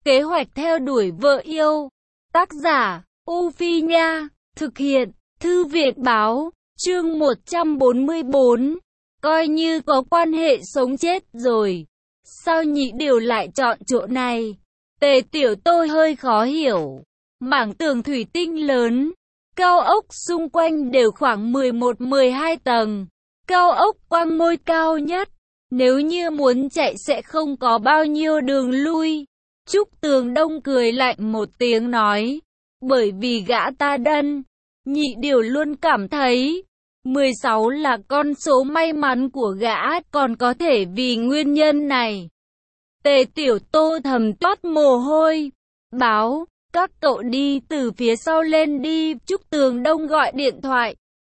Kế hoạch theo đuổi vợ yêu. Tác giả, U Phi Nha. Thực hiện, Thư viện Báo. Chương 144. Coi như có quan hệ sống chết rồi. Sao Nhị Điều lại chọn chỗ này? Tề Tiểu Tôi hơi khó hiểu. Mảng tường thủy tinh lớn, cao ốc xung quanh đều khoảng 11-12 tầng. Cao ốc quang môi cao nhất. Nếu như muốn chạy sẽ không có bao nhiêu đường lui. Trúc Tường Đông cười lạnh một tiếng nói. Bởi vì gã ta đần. Nhị Điều luôn cảm thấy 16 là con số may mắn của gã, còn có thể vì nguyên nhân này. Tề Tiểu Tô thầm toát mồ hôi. Báo, các cậu đi từ phía sau lên đi. Trúc Tường Đông gọi điện thoại.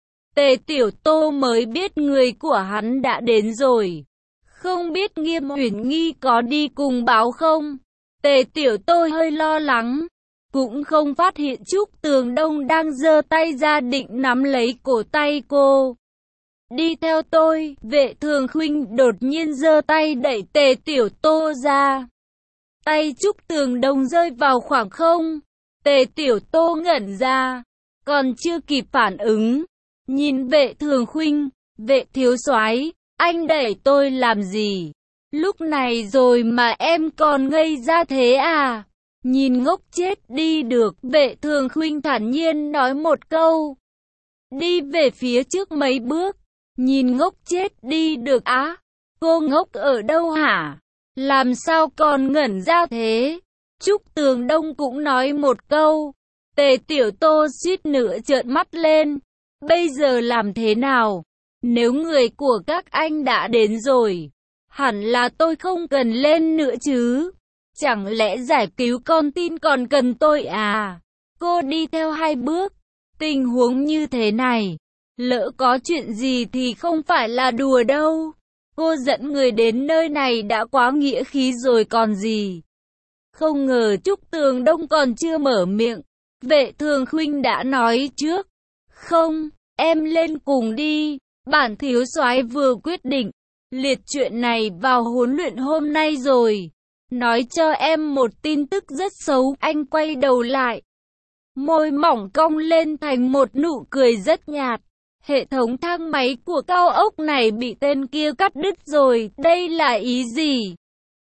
Tề Tiểu Tô mới biết người của hắn đã đến rồi. Không biết Nghiêm Uyển Nghi có đi cùng Báo không? Tề Tiểu Tô hơi lo lắng. Cũng không phát hiện Trúc Tường Đông đang giơ tay ra định nắm lấy cổ tay cô. Đi theo tôi. Vệ Thường Khuynh đột nhiên giơ tay đẩy Tề Tiểu Tô ra. Tay Trúc Tường Đông rơi vào khoảng không. Tề Tiểu Tô ngẩn ra. Còn chưa kịp phản ứng. Nhìn Vệ Thường Khuynh. Vệ thiếu soái, anh đẩy tôi làm gì? Lúc này rồi mà em còn ngây ra thế à? Nhìn ngốc chết đi được. Vệ Thường Khuynh thản nhiên nói một câu. Đi về phía trước mấy bước. Nhìn ngốc chết đi được á? Cô ngốc ở đâu hả? Làm sao còn ngẩn ra thế? Trúc Tường Đông cũng nói một câu. Tề Tiểu Tô suýt nữa trợn mắt lên. Bây giờ làm thế nào? Nếu người của các anh đã đến rồi, hẳn là tôi không cần lên nữa chứ. Chẳng lẽ giải cứu con tin còn cần tôi à? Cô đi theo 2 bước. Tình huống như thế này, lỡ có chuyện gì thì không phải là đùa đâu. Cô dẫn người đến nơi này đã quá nghĩa khí rồi còn gì. Không ngờ Trúc Tường Đông còn chưa mở miệng. Vệ Thường Khuynh đã nói trước. Không, em lên cùng đi. Bản thiếu soái vừa quyết định liệt chuyện này vào huấn luyện hôm nay rồi. Nói cho em một tin tức rất xấu. Anh quay đầu lại. Môi mỏng cong lên thành một nụ cười rất nhạt. Hệ thống thang máy của cao ốc này bị tên kia cắt đứt rồi. Đây là ý gì?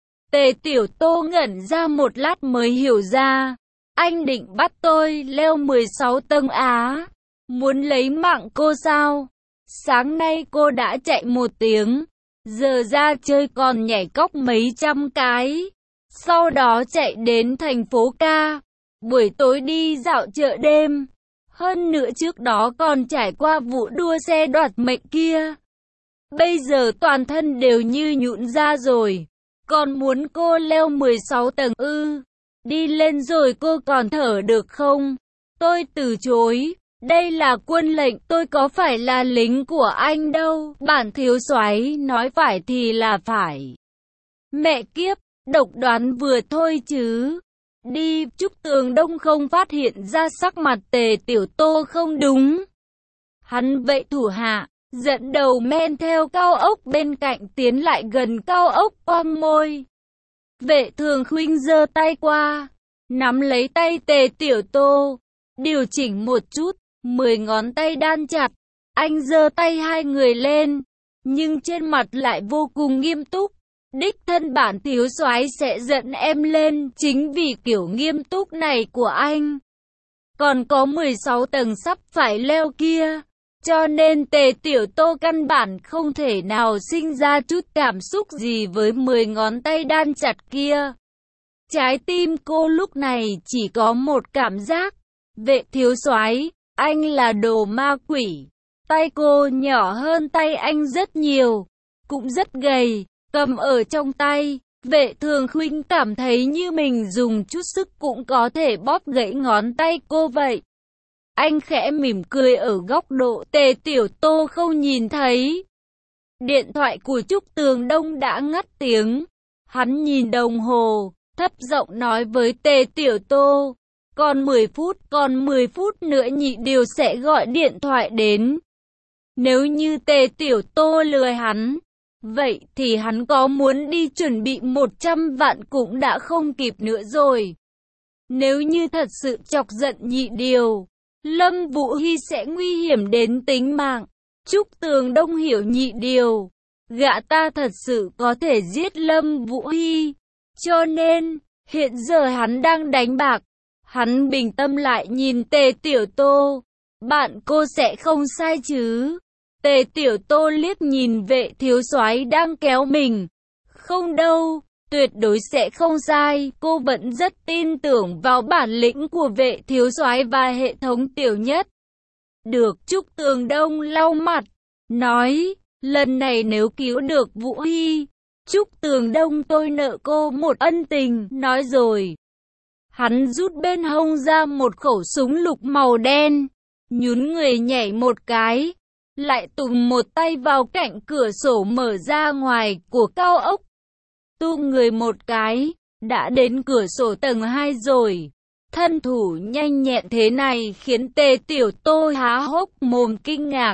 Tề Tiểu Tô ngẩn ra một lát mới hiểu ra. Anh định bắt tôi leo 16 tầng á? Muốn lấy mạng cô sao? Sáng nay cô đã chạy 1 tiếng. Giờ ra chơi còn nhảy cóc mấy trăm cái. Sau đó chạy đến thành phố ca. Buổi tối đi dạo chợ đêm. Hơn nữa trước đó còn trải qua vụ đua xe đoạt mệnh kia. Bây giờ toàn thân đều như nhũn ra rồi. Còn muốn cô leo 16 tầng ư? Đi lên rồi cô còn thở được không? Tôi từ chối. Đây là quân lệnh, tôi có phải là lính của anh đâu. Bản thiếu soái nói phải thì là phải. Mẹ kiếp, độc đoán vừa thôi chứ. Đi. Trúc Tường Đông không phát hiện ra sắc mặt Tề Tiểu Tô không đúng. Hắn vậy thủ hạ, dẫn đầu men theo cao ốc bên cạnh tiến lại gần cao ốc quang môi. Vệ Thường Khuynh giơ tay qua, nắm lấy tay Tề Tiểu Tô, điều chỉnh một chút, 10 ngón tay đan chặt. Anh giơ tay 2 người lên, nhưng trên mặt lại vô cùng nghiêm túc. Đích thân bản thiếu soái sẽ dẫn em lên, chính vì kiểu nghiêm túc này của anh. Còn có 16 tầng sắp phải leo kia, cho nên Tề Tiểu Tô căn bản không thể nào sinh ra chút cảm xúc gì với 10 ngón tay đan chặt kia. Trái tim cô lúc này chỉ có một cảm giác. Vệ thiếu soái, anh là đồ ma quỷ. Tay cô nhỏ hơn tay anh rất nhiều, cũng rất gầy. Cầm ở trong tay, Vệ Thường Khuynh cảm thấy như mình dùng chút sức cũng có thể bóp gãy ngón tay cô vậy. Anh khẽ mỉm cười ở góc độ Tề Tiểu Tô không nhìn thấy. Điện thoại của Trúc Tường Đông đã ngắt tiếng. Hắn nhìn đồng hồ, thấp giọng nói với Tề Tiểu Tô. Còn 10 phút nữa Nhị Điều sẽ gọi điện thoại đến. Nếu như Tề Tiểu Tô lừa hắn, Vậy thì hắn có muốn đi chuẩn bị 100 vạn cũng đã không kịp nữa rồi. Nếu như thật sự chọc giận Nhị Điều, Lâm Vũ Hy sẽ nguy hiểm đến tính mạng. Trúc Tường Đông hiểu Nhị Điều, gã ta thật sự có thể giết Lâm Vũ Hy, cho nên hiện giờ hắn đang đánh bạc. Hắn bình tâm lại nhìn Tề Tiểu Tô, bạn cô sẽ không sai chứ? Tề Tiểu Tô liếc nhìn Vệ thiếu soái đang kéo mình. Không đâu, tuyệt đối sẽ không sai, cô vẫn rất tin tưởng vào bản lĩnh của Vệ thiếu soái và hệ thống Tiểu Nhất. Được. Trúc Tường Đông lau mặt, nói, lần này nếu cứu được Vũ Hy, Trúc Tường Đông tôi nợ cô một ân tình, nói rồi. Hắn rút bên hông ra một khẩu súng lục màu đen, nhún người nhảy một cái, lại tùng một tay vào cạnh cửa sổ mở ra ngoài của cao ốc. Tung người một cái, đã đến cửa sổ tầng 2 rồi. Thân thủ nhanh nhẹn thế này khiến Tề Tiểu Tô há hốc mồm kinh ngạc.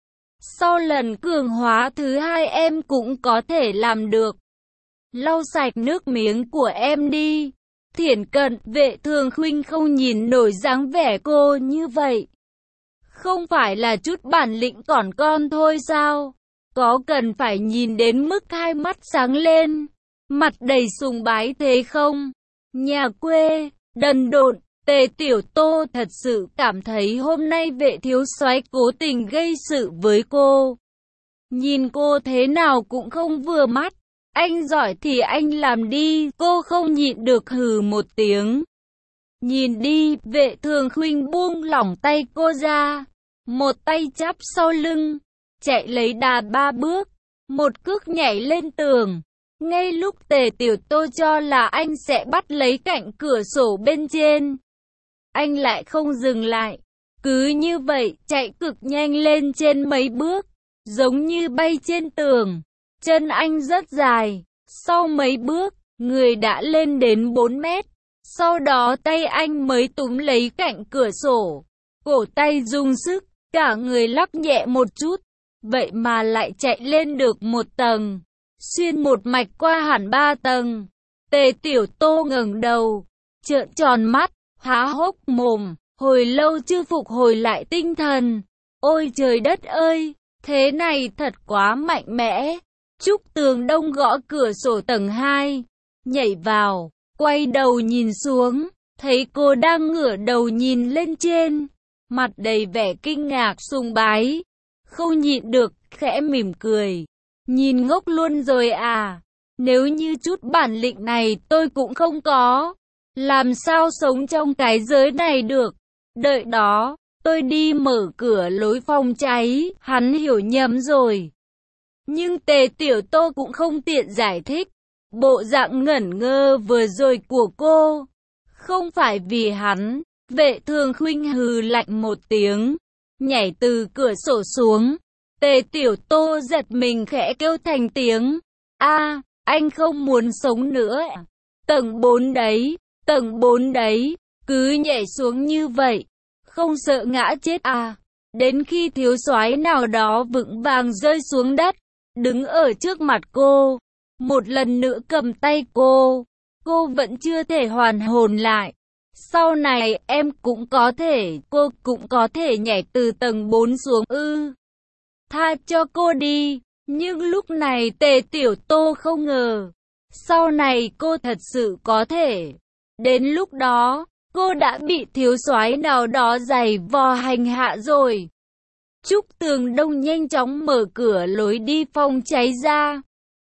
Sau lần cường hóa thứ 2 em cũng có thể làm được. Lau sạch nước miếng của em đi. Thiển Cận. Vệ Thường Khuynh không nhìn nổi dáng vẻ cô như vậy. Không phải là chút bản lĩnh còn con thôi sao? Có cần phải nhìn đến mức hai mắt sáng lên, mặt đầy sùng bái thế không? Nhà quê, đần độn. Tề Tiểu Tô thật sự cảm thấy hôm nay Vệ thiếu soái cố tình gây sự với cô. Nhìn cô thế nào cũng không vừa mắt. Anh giỏi thì anh làm đi, cô không nhịn được hừ một tiếng. Nhìn đi. Vệ Thường Khuynh buông lỏng tay cô ra, một tay chắp sau lưng, chạy lấy đà 3 bước, một cước nhảy lên tường. Ngay lúc Tề Tiểu Tô cho là anh sẽ bắt lấy cạnh cửa sổ bên trên, anh lại không dừng lại. Cứ như vậy, chạy cực nhanh lên trên mấy bước, giống như bay trên tường. Chân anh rất dài, sau mấy bước, người đã lên đến 4 mét. Sau đó tay anh mới túm lấy cạnh cửa sổ. Cổ tay dùng sức, cả người lắc nhẹ một chút. Vậy mà lại chạy lên được 1 tầng, xuyên một mạch qua hẳn 3 tầng. Tề Tiểu Tô ngẩng đầu, trợn tròn mắt, há hốc mồm, hồi lâu chưa phục hồi lại tinh thần. Ôi trời đất ơi, thế này thật quá mạnh mẽ. Trúc Tường Đông gõ cửa sổ tầng 2, nhảy vào, quay đầu nhìn xuống, thấy cô đang ngửa đầu nhìn lên trên, mặt đầy vẻ kinh ngạc sùng bái, không nhịn được, khẽ mỉm cười. Nhìn ngốc luôn rồi à, nếu như chút bản lĩnh này tôi cũng không có, làm sao sống trong cái giới này được, đợi đó, tôi đi mở cửa lối phòng cháy, hắn hiểu nhầm rồi. Nhưng Tề Tiểu Tô cũng không tiện giải thích, bộ dạng ngẩn ngơ vừa rồi của cô, không phải vì hắn. Vệ Thường Khuynh hừ lạnh một tiếng, nhảy từ cửa sổ xuống. Tề Tiểu Tô giật mình khẽ kêu thành tiếng, a, anh không muốn sống nữa. Tầng 4 đấy, tầng 4 đấy, cứ nhảy xuống như vậy, không sợ ngã chết à? Đến khi thiếu soái nào đó vững vàng rơi xuống đất, đứng ở trước mặt cô, một lần nữa cầm tay cô vẫn chưa thể hoàn hồn lại. Sau này em cũng có thể, cô cũng có thể nhảy từ tầng 4 xuống ư? Tha cho cô đi. Nhưng lúc này Tề Tiểu Tô không ngờ, sau này cô thật sự có thể. Đến lúc đó, cô đã bị thiếu soái nào đó giày vò hành hạ rồi. Trúc Tường Đông nhanh chóng mở cửa lối đi phòng cháy ra.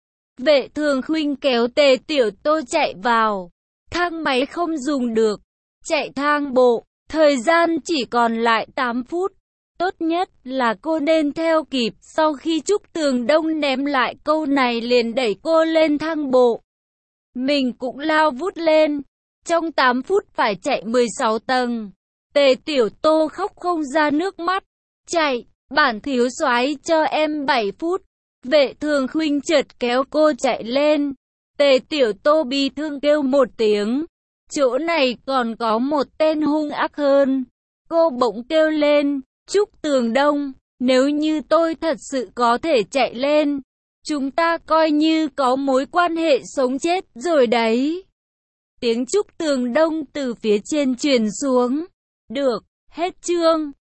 Vệ Thường Khuynh kéo Tề Tiểu Tô chạy vào. Thang máy không dùng được, chạy thang bộ, thời gian chỉ còn lại 8 phút. Tốt nhất là cô nên theo kịp. Sau khi Trúc Tường Đông ném lại câu này liền đẩy cô lên thang bộ. Mình cũng lao vút lên. Trong 8 phút phải chạy 16 tầng. Tề Tiểu Tô khóc không ra nước mắt. Chạy, bản thiếu soái cho em 7 phút. Vệ Thường Khuynh chợt kéo cô chạy lên. Tề Tiểu Tô bi thương kêu một tiếng. Chỗ này còn có một tên hung ác hơn. Cô bỗng kêu lên, Trúc Tường Đông, nếu như tôi thật sự có thể chạy lên, Chúng ta coi như có mối quan hệ sống chết rồi đấy. Tiếng chúc tường đông từ phía trên truyền xuống. Được, hết chương.